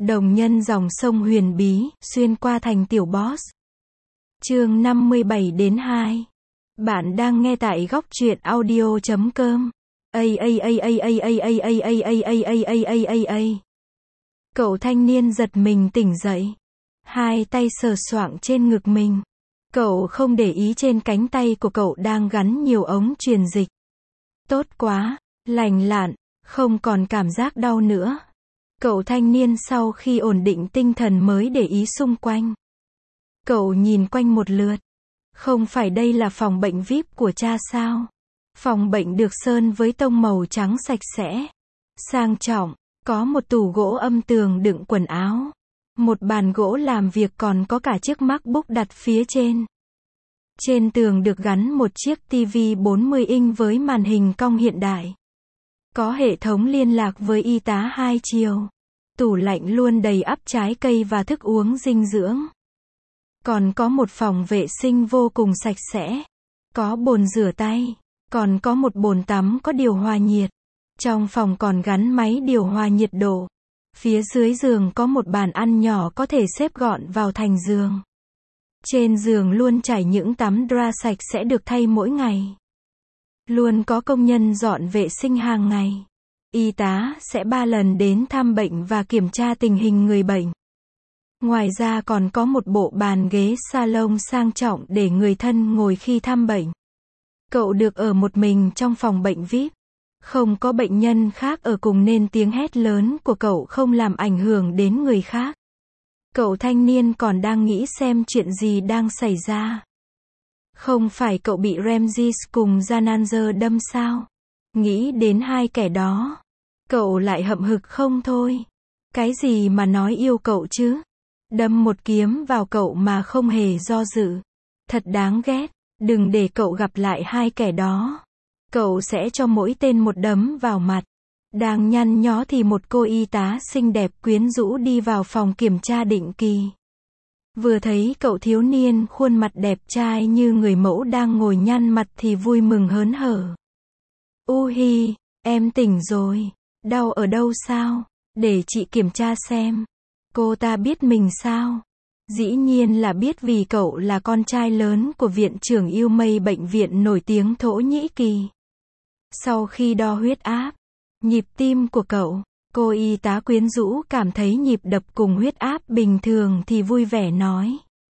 Đồng nhân dòng sông huyền bí, xuyên qua thành tiểu boss. Chương 57 đến 2. Bạn đang nghe tại góc truyện audio.com. Cậu thanh niên giật mình tỉnh dậy. Hai tay sờ soạng trên ngực mình. Cậu không để ý trên cánh tay của cậu đang gắn nhiều ống truyền dịch. Tốt quá, lành lặn, không còn cảm giác đau nữa. Cậu thanh niên sau khi ổn định tinh thần mới để ý xung quanh. Cậu nhìn quanh một lượt. Không phải đây là phòng bệnh VIP của cha sao? Phòng bệnh được sơn với tông màu trắng sạch sẽ, sang trọng, có một tủ gỗ âm tường đựng quần áo. Một bàn gỗ làm việc còn có cả chiếc MacBook đặt phía trên. Trên tường được gắn một chiếc TV 40 inch với màn hình cong hiện đại. Có hệ thống liên lạc với y tá 2 chiều. Tủ lạnh luôn đầy ắp trái cây và thức uống dinh dưỡng. Còn có một phòng vệ sinh vô cùng sạch sẽ. Có bồn rửa tay. Còn có một bồn tắm có điều hòa nhiệt. Trong phòng còn gắn máy điều hòa nhiệt độ. Phía dưới giường có một bàn ăn nhỏ có thể xếp gọn vào thành giường. Trên giường luôn trải những tấm drap sạch sẽ được thay mỗi ngày. Luôn có công nhân dọn vệ sinh hàng ngày. Y tá sẽ 3 lần đến thăm bệnh và kiểm tra tình hình người bệnh. Ngoài ra còn có một bộ bàn ghế salon sang trọng để người thân ngồi khi thăm bệnh. Cậu được ở một mình trong phòng bệnh VIP. Không có bệnh nhân khác ở cùng nên tiếng hét lớn của cậu không làm ảnh hưởng đến người khác. Cậu thanh niên còn đang nghĩ xem chuyện gì đang xảy ra. Không phải cậu bị Ramses cùng Jananzer đâm sao? Nghĩ đến hai kẻ đó. Cậu lại hậm hực không thôi. Cái gì mà nói yêu cậu chứ? Đâm một kiếm vào cậu mà không hề do dự. Thật đáng ghét. Đừng để cậu gặp lại hai kẻ đó. Cậu sẽ cho mỗi tên một đấm vào mặt. Đang nhăn nhó thì một cô y tá xinh đẹp quyến rũ đi vào phòng kiểm tra định kỳ. Vừa thấy cậu thiếu niên khuôn mặt đẹp trai như người mẫu đang ngồi nhăn mặt thì vui mừng hớn hở. Uhi, em tỉnh rồi. Đau ở đâu sao? Để chị kiểm tra xem. Cô ta biết mình sao? Dĩ nhiên là biết vì cậu là con trai lớn của viện trưởng yêu mây bệnh viện nổi tiếng Thổ Nhĩ Kỳ. Sau khi đo huyết áp, nhịp tim của cậu, cô y tá quyến rũ cảm thấy nhịp đập cùng huyết áp bình thường thì vui vẻ nói.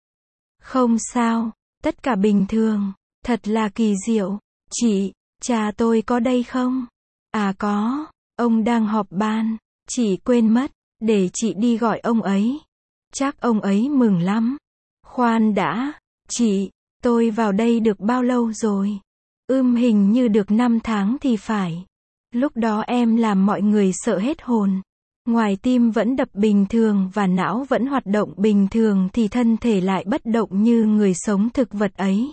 Không sao, tất cả bình thường, thật là kỳ diệu. Chị, cha tôi có đây không? À có, ông đang họp ban, chị quên mất, để chị đi gọi ông ấy. Chắc ông ấy mừng lắm. Khoan đã, chị, tôi vào đây được bao lâu rồi? Hình như được 5 tháng thì phải. Lúc đó em làm mọi người sợ hết hồn. Ngoài tim vẫn đập bình thường và não vẫn hoạt động bình thường thì thân thể lại bất động như người sống thực vật ấy.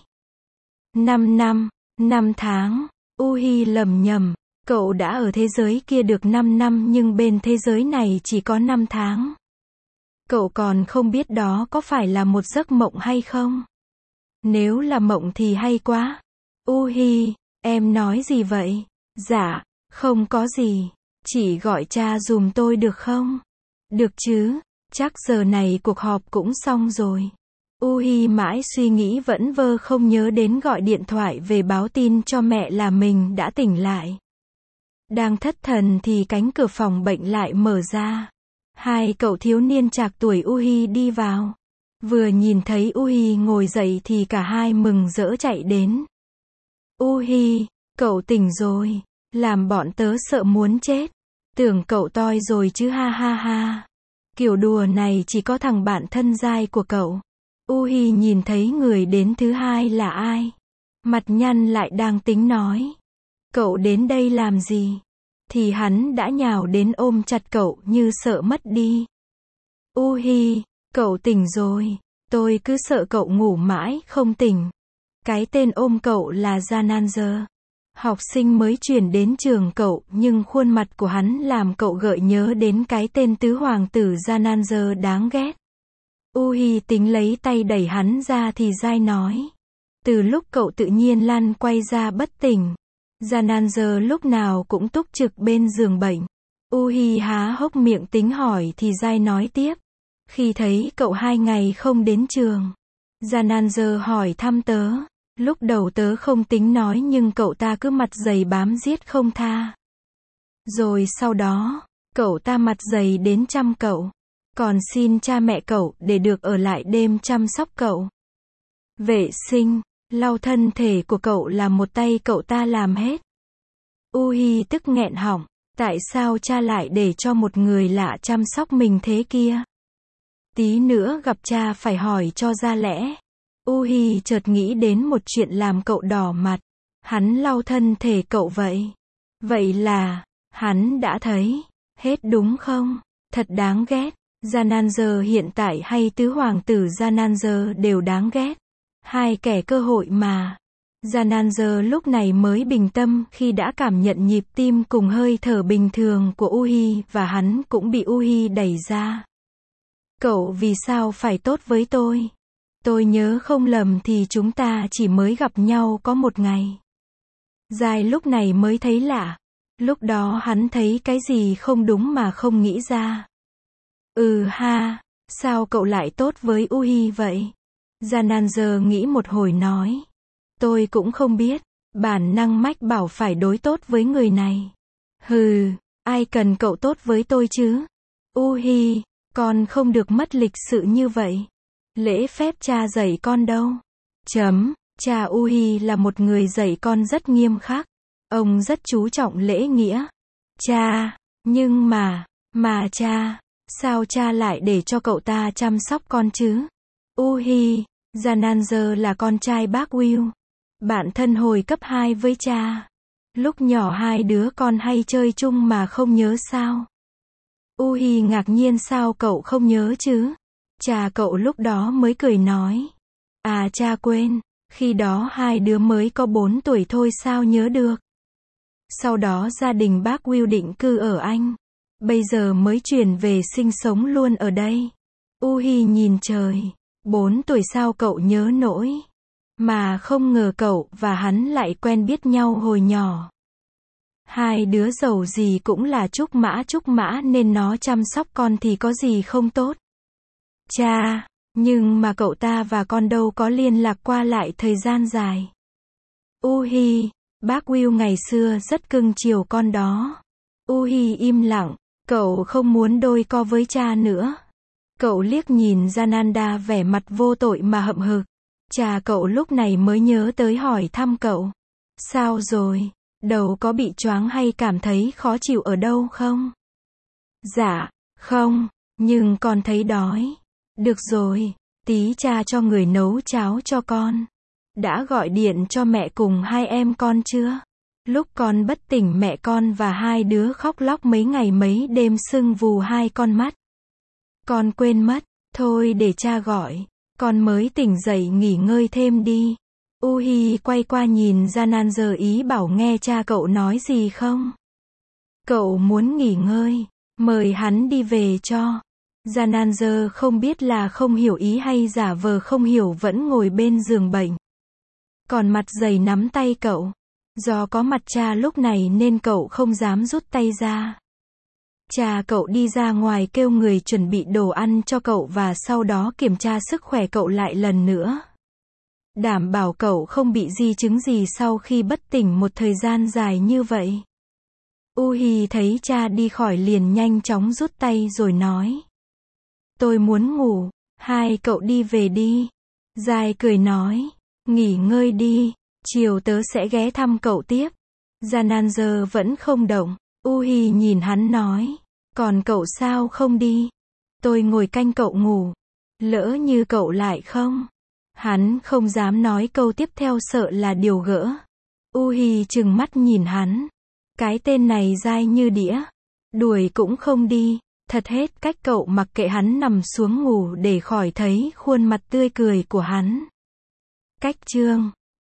5 năm, 5 tháng, Uhi lầm nhầm. Cậu đã ở thế giới kia được 5 năm nhưng bên thế giới này chỉ có 5 tháng. Cậu còn không biết đó có phải là một giấc mộng hay không? Nếu là mộng thì hay quá. Uhi, em nói gì vậy? Dạ, không có gì. Chỉ gọi cha giùm tôi được không? Được chứ, chắc giờ này cuộc họp cũng xong rồi. Uhi mãi suy nghĩ vẫn vơ không nhớ đến gọi điện thoại về báo tin cho mẹ là mình đã tỉnh lại. Đang thất thần thì cánh cửa phòng bệnh lại mở ra. Hai cậu thiếu niên trạc tuổi Uhi đi vào. Vừa nhìn thấy Uhi ngồi dậy thì cả hai mừng rỡ chạy đến. Uhi, cậu tỉnh rồi. Làm bọn tớ sợ muốn chết. Tưởng cậu toi rồi chứ ha ha ha. Kiểu đùa này chỉ có thằng bạn thân giai của cậu. Uhi nhìn thấy người đến thứ hai là ai. Mặt nhăn lại đang tính nói. Cậu đến đây làm gì? Thì hắn đã nhào đến ôm chặt cậu như sợ mất đi. Uhi, cậu tỉnh rồi. Tôi cứ sợ cậu ngủ mãi không tỉnh. Cái tên ôm cậu là Jananzer. Học sinh mới chuyển đến trường cậu nhưng khuôn mặt của hắn làm cậu gợi nhớ đến cái tên tứ hoàng tử Jananzer đáng ghét. Uhi tính lấy tay đẩy hắn ra thì Giai nói. Từ lúc cậu tự nhiên lăn quay ra bất tỉnh. Jananzer lúc nào cũng túc trực bên giường bệnh. Uhi há hốc miệng tính hỏi thì Giai nói tiếp. Khi thấy cậu 2 ngày không đến trường, Jananzer hỏi thăm tớ. Lúc đầu tớ không tính nói nhưng cậu ta cứ mặt dày bám giết không tha. Rồi sau đó, cậu ta mặt dày đến chăm cậu. Còn xin cha mẹ cậu để được ở lại đêm chăm sóc cậu. Vệ sinh, lau thân thể của cậu là một tay cậu ta làm hết. Uhi tức nghẹn họng. Tại sao cha lại để cho một người lạ chăm sóc mình thế kia? Tí nữa gặp cha phải hỏi cho ra lẽ. Uhi chợt nghĩ đến một chuyện làm cậu đỏ mặt. Hắn lau thân thể cậu vậy. Vậy là, hắn đã thấy hết đúng không? Thật đáng ghét. Jananzer hiện tại hay tứ hoàng tử Jananzer đều đáng ghét. Hai kẻ cơ hội mà. Jananzer lúc này mới bình tâm khi đã cảm nhận nhịp tim cùng hơi thở bình thường của Uhi và hắn cũng bị Uhi đẩy ra. Cậu vì sao phải tốt với tôi? Tôi nhớ không lầm thì chúng ta chỉ mới gặp nhau có một ngày. Giai lúc này mới thấy lạ. Lúc đó hắn thấy cái gì không đúng mà không nghĩ ra. Ha, sao cậu lại tốt với Uhi vậy? Jananzer nghĩ một hồi nói. Tôi cũng không biết, bản năng mách bảo phải đối tốt với người này. Hừ, ai cần cậu tốt với tôi chứ? Uhi, con không được mất lịch sự như vậy. Lễ phép cha dạy con đâu. Cha Uhi là một người dạy con rất nghiêm khắc. Ông rất chú trọng lễ nghĩa. Cha, nhưng mà cha, sao cha lại để cho cậu ta chăm sóc con chứ? Uhi, Jananzer là con trai bác Will. Bạn thân hồi cấp 2 với cha. Lúc nhỏ hai đứa con hay chơi chung mà không nhớ sao? Uhi ngạc nhiên sao cậu không nhớ chứ? Cha cậu lúc đó mới cười nói. À cha quên, khi đó hai đứa mới có 4 tuổi thôi sao nhớ được. Sau đó gia đình bác Will định cư ở Anh. Bây giờ mới chuyển về sinh sống luôn ở đây. Uhi nhìn trời. 4 tuổi sao cậu nhớ nổi? Mà không ngờ cậu và hắn lại quen biết nhau hồi nhỏ. Hai đứa giàu gì cũng là trúc mã nên nó chăm sóc con thì có gì không tốt. Cha, nhưng mà cậu ta và con đâu có liên lạc qua lại thời gian dài. Uhi, bác Will ngày xưa rất cưng chiều con đó. Uhi im lặng, cậu không muốn đôi co với cha nữa. Cậu liếc nhìn Jananda vẻ mặt vô tội mà hậm hực. Cha cậu lúc này mới nhớ tới hỏi thăm cậu. Sao rồi? Đầu có bị choáng hay cảm thấy khó chịu ở đâu không? Dạ, không, nhưng con thấy đói. Được rồi, tí cha cho người nấu cháo cho con. Đã gọi điện cho mẹ cùng hai em con chưa? Lúc con bất tỉnh mẹ con và hai đứa khóc lóc mấy ngày mấy đêm sưng vù hai con mắt. Con quên mất, thôi để cha gọi. Con mới tỉnh dậy nghỉ ngơi thêm đi. Uhi quay qua nhìn Jananzer ý bảo nghe cha cậu nói gì không. Cậu muốn nghỉ ngơi, mời hắn đi về cho. Jananzer không biết là không hiểu ý hay giả vờ không hiểu vẫn ngồi bên giường bệnh. Còn mặt dày nắm tay cậu. Do có mặt cha lúc này nên cậu không dám rút tay ra. Cha cậu đi ra ngoài kêu người chuẩn bị đồ ăn cho cậu và sau đó kiểm tra sức khỏe cậu lại lần nữa. Đảm bảo cậu không bị di chứng gì sau khi bất tỉnh một thời gian dài như vậy. Uhi thấy cha đi khỏi liền nhanh chóng rút tay rồi nói. Tôi muốn ngủ, hai cậu đi về đi. Giai cười nói, nghỉ ngơi đi, chiều tớ sẽ ghé thăm cậu tiếp. Jananzer vẫn không động. Uhi nhìn hắn nói, còn cậu sao không đi? Tôi ngồi canh cậu ngủ. Lỡ như cậu lại không? Hắn không dám nói câu tiếp theo sợ là điều gỡ. Uhi trừng mắt nhìn hắn. Cái tên này dai như đĩa. Đuổi cũng không đi. Thật hết cách cậu mặc kệ hắn nằm xuống ngủ để khỏi thấy khuôn mặt tươi cười của hắn. Cách chương